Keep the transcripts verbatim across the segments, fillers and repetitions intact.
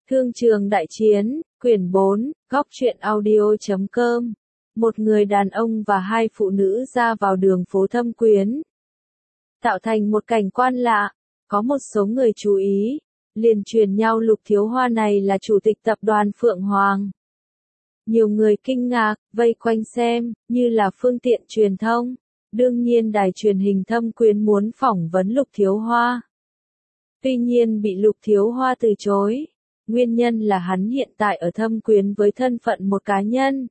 Thương trường đại chiến, quyển bốn, góc truyện audio.com. Một người đàn ông và hai phụ nữ ra vào đường phố Thâm Quyến. Tạo thành một cảnh quan lạ, có một số người chú ý, liền truyền nhau Lục Thiếu Hoa này là chủ tịch tập đoàn Phượng Hoàng. Nhiều người kinh ngạc, vây quanh xem, như là phương tiện truyền thông. Đương nhiên đài truyền hình Thâm Quyến muốn phỏng vấn Lục Thiếu Hoa. Tuy nhiên bị Lục Thiếu Hoa từ chối. Nguyên nhân là hắn hiện tại ở Thâm Quyến với thân phận một cá nhân.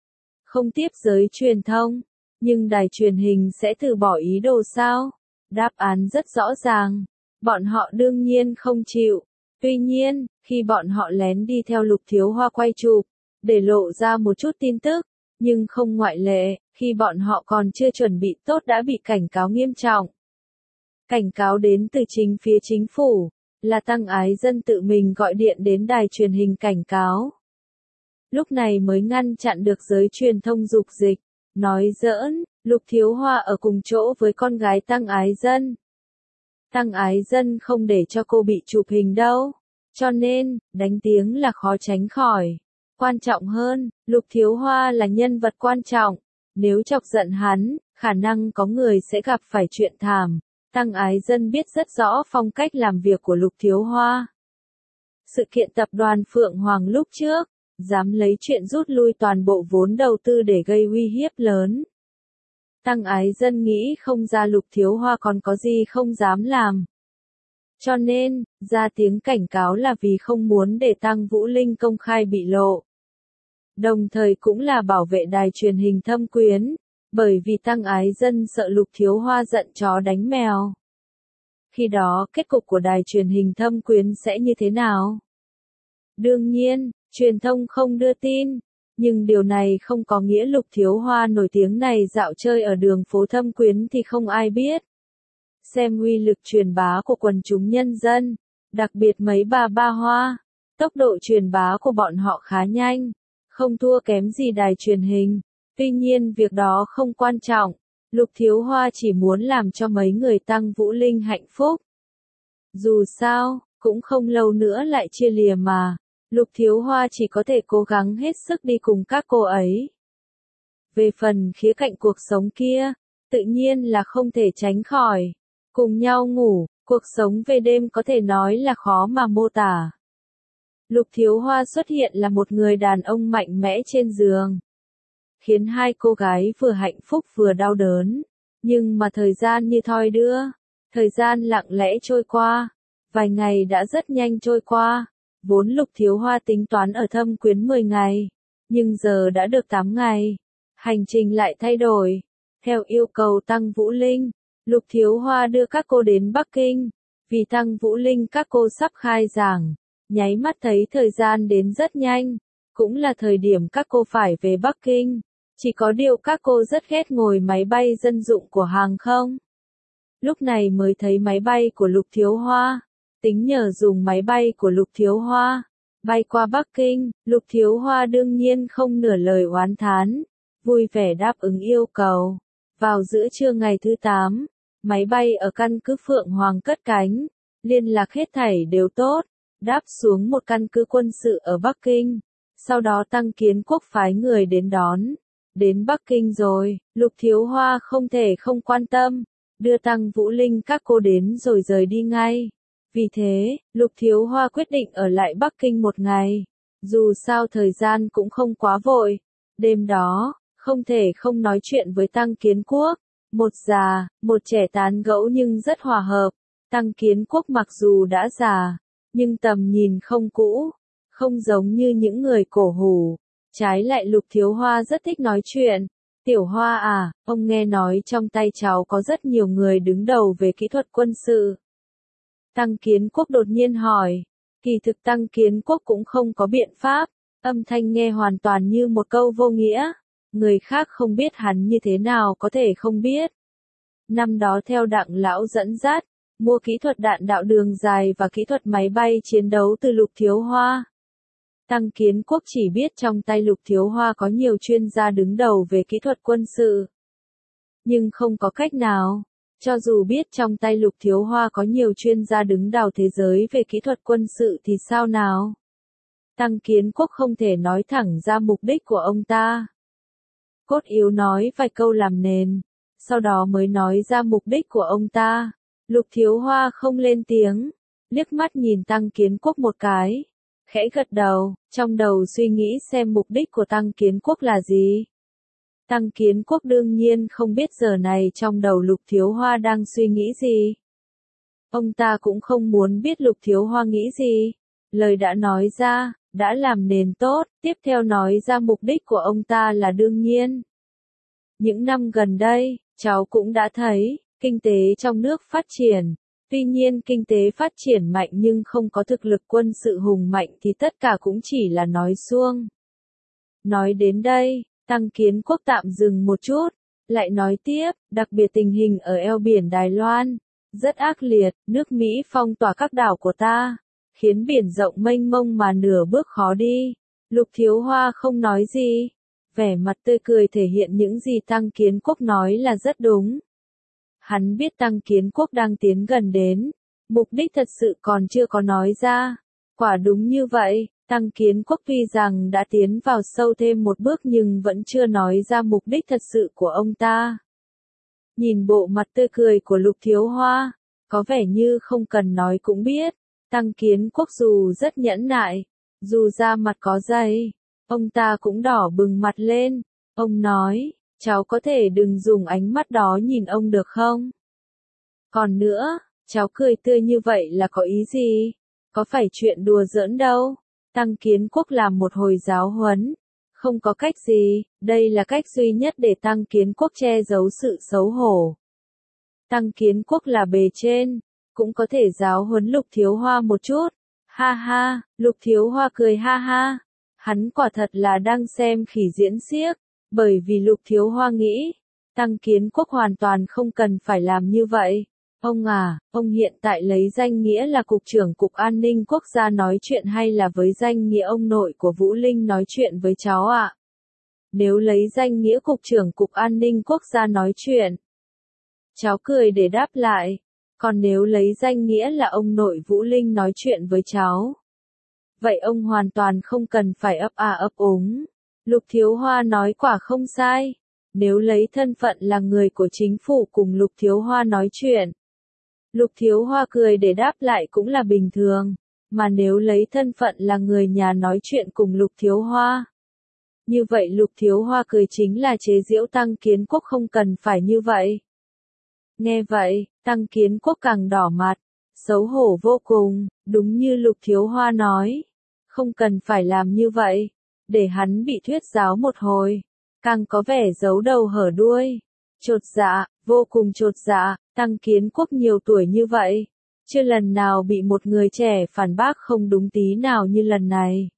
Không tiếp giới truyền thông, nhưng đài truyền hình sẽ từ bỏ ý đồ sao? Đáp án rất rõ ràng. Bọn họ đương nhiên không chịu. Tuy nhiên, khi bọn họ lén đi theo Lục Thiếu Hoa quay chụp, để lộ ra một chút tin tức, nhưng không ngoại lệ, khi bọn họ còn chưa chuẩn bị tốt đã bị cảnh cáo nghiêm trọng. Cảnh cáo đến từ chính phía chính phủ, là Tăng Ái Dân tự mình gọi điện đến đài truyền hình cảnh cáo. Lúc này mới ngăn chặn được giới truyền thông dục dịch, nói giỡn, Lục Thiếu Hoa ở cùng chỗ với con gái Tăng Ái Dân. Tăng Ái Dân không để cho cô bị chụp hình đâu, cho nên, đánh tiếng là khó tránh khỏi. Quan trọng hơn, Lục Thiếu Hoa là nhân vật quan trọng, nếu chọc giận hắn, khả năng có người sẽ gặp phải chuyện thảm. Tăng Ái Dân biết rất rõ phong cách làm việc của Lục Thiếu Hoa. Sự kiện tập đoàn Phượng Hoàng lúc trước, dám lấy chuyện rút lui toàn bộ vốn đầu tư để gây uy hiếp lớn. Tăng Ái Dân nghĩ không ra Lục Thiếu Hoa còn có gì không dám làm. Cho nên, ra tiếng cảnh cáo là vì không muốn để Tăng Vũ Linh công khai bị lộ. Đồng thời cũng là bảo vệ đài truyền hình Thâm Quyến. Bởi vì Tăng Ái Dân sợ Lục Thiếu Hoa giận chó đánh mèo. Khi đó kết cục của đài truyền hình Thâm Quyến sẽ như thế nào? Đương nhiên, truyền thông không đưa tin. Nhưng điều này không có nghĩa Lục Thiếu Hoa nổi tiếng này dạo chơi ở đường phố Thâm Quyến thì không ai biết. Xem uy lực truyền bá của quần chúng nhân dân, đặc biệt mấy bà ba Hoa. Tốc độ truyền bá của bọn họ khá nhanh, không thua kém gì đài truyền hình. Tuy nhiên việc đó không quan trọng, Lục Thiếu Hoa chỉ muốn làm cho mấy người Tăng Vũ Linh hạnh phúc. Dù sao, cũng không lâu nữa lại chia lìa mà, Lục Thiếu Hoa chỉ có thể cố gắng hết sức đi cùng các cô ấy. Về phần khía cạnh cuộc sống kia, tự nhiên là không thể tránh khỏi. Cùng nhau ngủ, cuộc sống về đêm có thể nói là khó mà mô tả. Lục Thiếu Hoa xuất hiện là một người đàn ông mạnh mẽ trên giường. Khiến hai cô gái vừa hạnh phúc vừa đau đớn. Nhưng mà thời gian như thoi đưa. Thời gian lặng lẽ trôi qua. Vài ngày đã rất nhanh trôi qua. Vốn Lục Thiếu Hoa tính toán ở Thâm Quyến mười ngày. Nhưng giờ đã được tám ngày. Hành trình lại thay đổi. Theo yêu cầu Tăng Vũ Linh, Lục Thiếu Hoa đưa các cô đến Bắc Kinh. Vì Tăng Vũ Linh các cô sắp khai giảng. Nháy mắt thấy thời gian đến rất nhanh. Cũng là thời điểm các cô phải về Bắc Kinh. Chỉ có điều các cô rất ghét ngồi máy bay dân dụng của hàng không. Lúc này mới thấy máy bay của Lục Thiếu Hoa. Tính nhờ dùng máy bay của Lục Thiếu Hoa. Bay qua Bắc Kinh, Lục Thiếu Hoa đương nhiên không nửa lời oán thán. Vui vẻ đáp ứng yêu cầu. Vào giữa trưa ngày thứ tám, máy bay ở căn cứ Phượng Hoàng cất cánh. Liên lạc hết thảy đều tốt. Đáp xuống một căn cứ quân sự ở Bắc Kinh. Sau đó Tăng Kiến Quốc phái người đến đón. Đến Bắc Kinh rồi, Lục Thiếu Hoa không thể không quan tâm. Đưa Tăng Vũ Linh các cô đến rồi rời đi ngay. Vì thế, Lục Thiếu Hoa quyết định ở lại Bắc Kinh một ngày. Dù sao thời gian cũng không quá vội. Đêm đó, không thể không nói chuyện với Tăng Kiến Quốc. Một già, một trẻ tán gẫu nhưng rất hòa hợp. Tăng Kiến Quốc mặc dù đã già, nhưng tầm nhìn không cũ. Không giống như những người cổ hủ. Trái lại Lục Thiếu Hoa rất thích nói chuyện. Tiểu Hoa à, ông nghe nói trong tay cháu có rất nhiều người đứng đầu về kỹ thuật quân sự. Tăng Kiến Quốc đột nhiên hỏi. Kỳ thực Tăng Kiến Quốc cũng không có biện pháp. Âm thanh nghe hoàn toàn như một câu vô nghĩa. Người khác không biết hắn như thế nào có thể không biết. Năm đó theo Đặng lão dẫn dắt, mua kỹ thuật đạn đạo đường dài và kỹ thuật máy bay chiến đấu từ Lục Thiếu Hoa. Tăng Kiến Quốc chỉ biết trong tay Lục Thiếu Hoa có nhiều chuyên gia đứng đầu về kỹ thuật quân sự. Nhưng không có cách nào. Cho dù biết trong tay Lục Thiếu Hoa có nhiều chuyên gia đứng đầu thế giới về kỹ thuật quân sự thì sao nào? Tăng Kiến Quốc không thể nói thẳng ra mục đích của ông ta. Cốt yếu nói vài câu làm nền, sau đó mới nói ra mục đích của ông ta. Lục Thiếu Hoa không lên tiếng, liếc mắt nhìn Tăng Kiến Quốc một cái, khẽ gật đầu, trong đầu suy nghĩ xem mục đích của Tăng Kiến Quốc là gì. Tăng Kiến Quốc đương nhiên không biết giờ này trong đầu Lục Thiếu Hoa đang suy nghĩ gì. Ông ta cũng không muốn biết Lục Thiếu Hoa nghĩ gì. Lời đã nói ra, đã làm nền tốt, tiếp theo nói ra mục đích của ông ta là đương nhiên. Những năm gần đây, cháu cũng đã thấy, kinh tế trong nước phát triển. Tuy nhiên kinh tế phát triển mạnh nhưng không có thực lực quân sự hùng mạnh thì tất cả cũng chỉ là nói suông. Nói đến đây, Tăng Kiến Quốc tạm dừng một chút, lại nói tiếp, đặc biệt tình hình ở eo biển Đài Loan, rất ác liệt, nước Mỹ phong tỏa các đảo của ta, khiến biển rộng mênh mông mà nửa bước khó đi. Lục Thiếu Hoa không nói gì, vẻ mặt tươi cười thể hiện những gì Tăng Kiến Quốc nói là rất đúng. Hắn biết Tăng Kiến Quốc đang tiến gần đến, mục đích thật sự còn chưa có nói ra. Quả đúng như vậy, Tăng Kiến Quốc tuy rằng đã tiến vào sâu thêm một bước nhưng vẫn chưa nói ra mục đích thật sự của ông ta. Nhìn bộ mặt tươi cười của Lục Thiếu Hoa, có vẻ như không cần nói cũng biết, Tăng Kiến Quốc dù rất nhẫn nại, dù da mặt có dày, ông ta cũng đỏ bừng mặt lên. Ông nói, cháu có thể đừng dùng ánh mắt đó nhìn ông được không? Còn nữa, cháu cười tươi như vậy là có ý gì? Có phải chuyện đùa giỡn đâu. Tăng Kiến Quốc làm một hồi giáo huấn. Không có cách gì, đây là cách duy nhất để Tăng Kiến Quốc che giấu sự xấu hổ. Tăng Kiến Quốc là bề trên, cũng có thể giáo huấn Lục Thiếu Hoa một chút. Ha ha, Lục Thiếu Hoa cười ha ha. Hắn quả thật là đang xem khỉ diễn xiếc, bởi vì Lục Thiếu Hoa nghĩ, Tăng Kiến Quốc hoàn toàn không cần phải làm như vậy. Ông à, ông hiện tại lấy danh nghĩa là Cục trưởng Cục An ninh Quốc gia nói chuyện hay là với danh nghĩa ông nội của Vũ Linh nói chuyện với cháu ạ? Nếu lấy danh nghĩa Cục trưởng Cục An ninh Quốc gia nói chuyện, cháu cười để đáp lại. Còn nếu lấy danh nghĩa là ông nội Vũ Linh nói chuyện với cháu, vậy ông hoàn toàn không cần phải ấp à ấp úng. Lục Thiếu Hoa nói quả không sai. Nếu lấy thân phận là người của chính phủ cùng Lục Thiếu Hoa nói chuyện, Lục Thiếu Hoa cười để đáp lại cũng là bình thường. Mà nếu lấy thân phận là người nhà nói chuyện cùng Lục Thiếu Hoa, như vậy Lục Thiếu Hoa cười chính là chế giễu Tăng Kiến Quốc không cần phải như vậy. Nghe vậy, Tăng Kiến Quốc càng đỏ mặt, xấu hổ vô cùng, đúng như Lục Thiếu Hoa nói. Không cần phải làm như vậy, để hắn bị thuyết giáo một hồi, càng có vẻ giấu đầu hở đuôi. Chột dạ, vô cùng chột dạ, Tăng Kiến Quốc nhiều tuổi như vậy, chưa lần nào bị một người trẻ phản bác không đúng tí nào như lần này.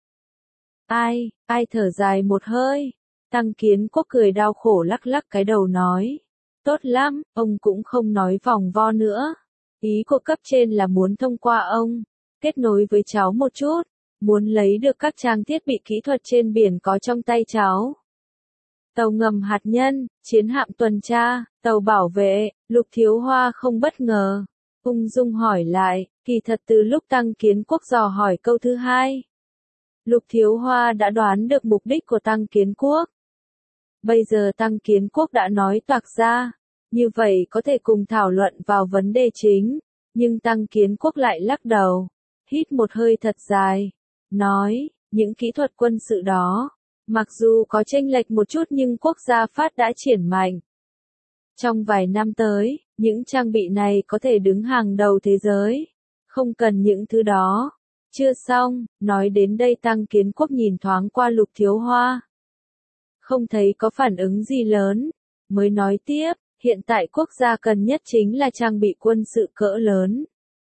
Ai, ai thở dài một hơi, Tăng Kiến Quốc cười đau khổ lắc lắc cái đầu nói. Tốt lắm, ông cũng không nói vòng vo nữa. Ý của cấp trên là muốn thông qua ông, kết nối với cháu một chút, muốn lấy được các trang thiết bị kỹ thuật trên biển có trong tay cháu. Tàu ngầm hạt nhân, chiến hạm tuần tra, tàu bảo vệ. Lục Thiếu Hoa không bất ngờ, ung dung hỏi lại, kỳ thật từ lúc Tăng Kiến Quốc dò hỏi câu thứ hai, Lục Thiếu Hoa đã đoán được mục đích của Tăng Kiến Quốc. Bây giờ Tăng Kiến Quốc đã nói toạc ra, như vậy có thể cùng thảo luận vào vấn đề chính, nhưng Tăng Kiến Quốc lại lắc đầu, hít một hơi thật dài, nói, những kỹ thuật quân sự đó, mặc dù có chênh lệch một chút nhưng quốc gia phát đã triển mạnh. Trong vài năm tới, những trang bị này có thể đứng hàng đầu thế giới, không cần những thứ đó. Chưa xong, nói đến đây Tăng Kiến Quốc nhìn thoáng qua Lục Thiếu Hoa. Không thấy có phản ứng gì lớn, mới nói tiếp, hiện tại quốc gia cần nhất chính là trang bị quân sự cỡ lớn.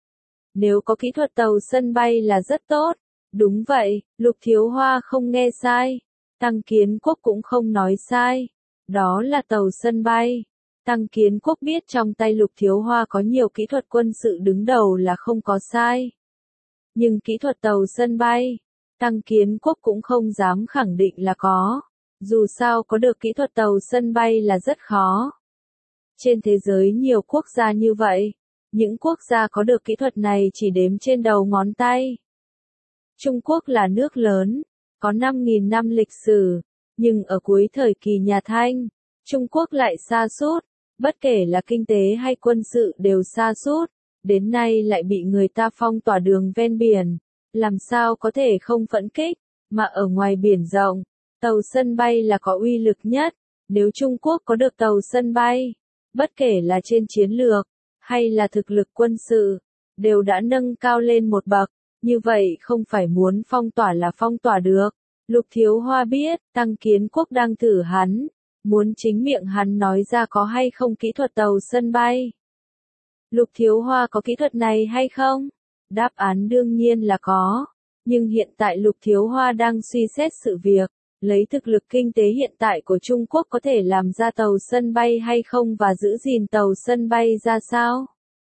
Nếu có kỹ thuật tàu sân bay là rất tốt. Đúng vậy, Lục Thiếu Hoa không nghe sai. Tăng Kiến Quốc cũng không nói sai. Đó là tàu sân bay. Tăng Kiến Quốc biết trong tay Lục Thiếu Hoa có nhiều kỹ thuật quân sự đứng đầu là không có sai. Nhưng kỹ thuật tàu sân bay, Tăng Kiến Quốc cũng không dám khẳng định là có. Dù sao có được kỹ thuật tàu sân bay là rất khó. Trên thế giới nhiều quốc gia như vậy, những quốc gia có được kỹ thuật này chỉ đếm trên đầu ngón tay. Trung Quốc là nước lớn, có năm nghìn năm lịch sử, nhưng ở cuối thời kỳ nhà Thanh, Trung Quốc lại sa sút, bất kể là kinh tế hay quân sự đều sa sút, đến nay lại bị người ta phong tỏa đường ven biển, làm sao có thể không phẫn kích, mà ở ngoài biển rộng, tàu sân bay là có uy lực nhất, nếu Trung Quốc có được tàu sân bay, bất kể là trên chiến lược, hay là thực lực quân sự, đều đã nâng cao lên một bậc, như vậy không phải muốn phong tỏa là phong tỏa được. Lục Thiếu Hoa biết, Tăng Kiến Quốc đang thử hắn, muốn chính miệng hắn nói ra có hay không kỹ thuật tàu sân bay. Lục Thiếu Hoa có kỹ thuật này hay không? Đáp án đương nhiên là có, nhưng hiện tại Lục Thiếu Hoa đang suy xét sự việc, lấy thực lực kinh tế hiện tại của Trung Quốc có thể làm ra tàu sân bay hay không và giữ gìn tàu sân bay ra sao?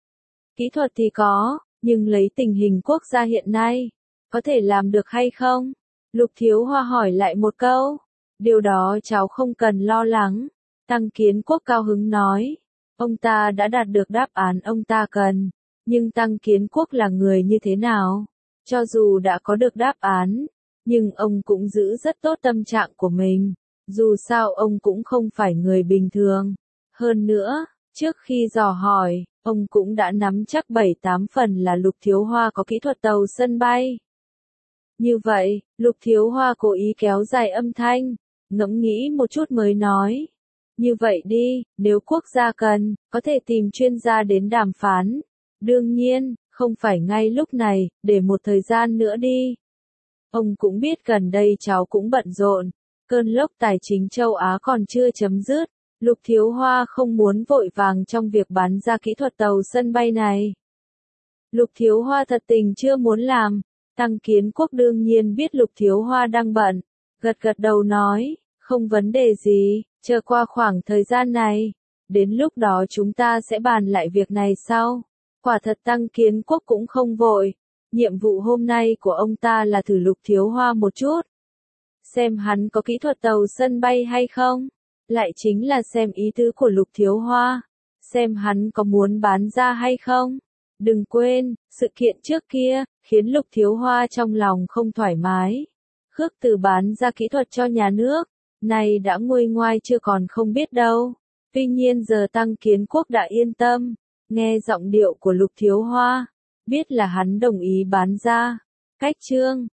Kỹ thuật thì có, nhưng lấy tình hình quốc gia hiện nay, có thể làm được hay không? Lục Thiếu Hoa hỏi lại một câu. Điều đó cháu không cần lo lắng. Tăng Kiến Quốc cao hứng nói. Ông ta đã đạt được đáp án ông ta cần. Nhưng Tăng Kiến Quốc là người như thế nào? Cho dù đã có được đáp án, nhưng ông cũng giữ rất tốt tâm trạng của mình. Dù sao ông cũng không phải người bình thường. Hơn nữa, trước khi dò hỏi, ông cũng đã nắm chắc bảy tám phần là Lục Thiếu Hoa có kỹ thuật tàu sân bay. Như vậy, Lục Thiếu Hoa cố ý kéo dài âm thanh, ngẫm nghĩ một chút mới nói. Như vậy đi, nếu quốc gia cần, có thể tìm chuyên gia đến đàm phán. Đương nhiên, không phải ngay lúc này, để một thời gian nữa đi. Ông cũng biết gần đây cháu cũng bận rộn, cơn lốc tài chính châu Á còn chưa chấm dứt. Lục Thiếu Hoa không muốn vội vàng trong việc bán ra kỹ thuật tàu sân bay này. Lục Thiếu Hoa thật tình chưa muốn làm. Tăng Kiến Quốc đương nhiên biết Lục Thiếu Hoa đang bận, gật gật đầu nói, không vấn đề gì, chờ qua khoảng thời gian này, đến lúc đó chúng ta sẽ bàn lại việc này sau. Quả thật Tăng Kiến Quốc cũng không vội, nhiệm vụ hôm nay của ông ta là thử Lục Thiếu Hoa một chút. Xem hắn có kỹ thuật tàu sân bay hay không, lại chính là xem ý tứ của Lục Thiếu Hoa, xem hắn có muốn bán ra hay không. Đừng quên, sự kiện trước kia, khiến Lục Thiếu Hoa trong lòng không thoải mái. Khước Từ bán ra kỹ thuật cho nhà nước, này đã nguôi ngoai chưa còn không biết đâu. Tuy nhiên giờ Tăng Kiến Quốc đã yên tâm, nghe giọng điệu của Lục Thiếu Hoa, biết là hắn đồng ý bán ra. Cách chương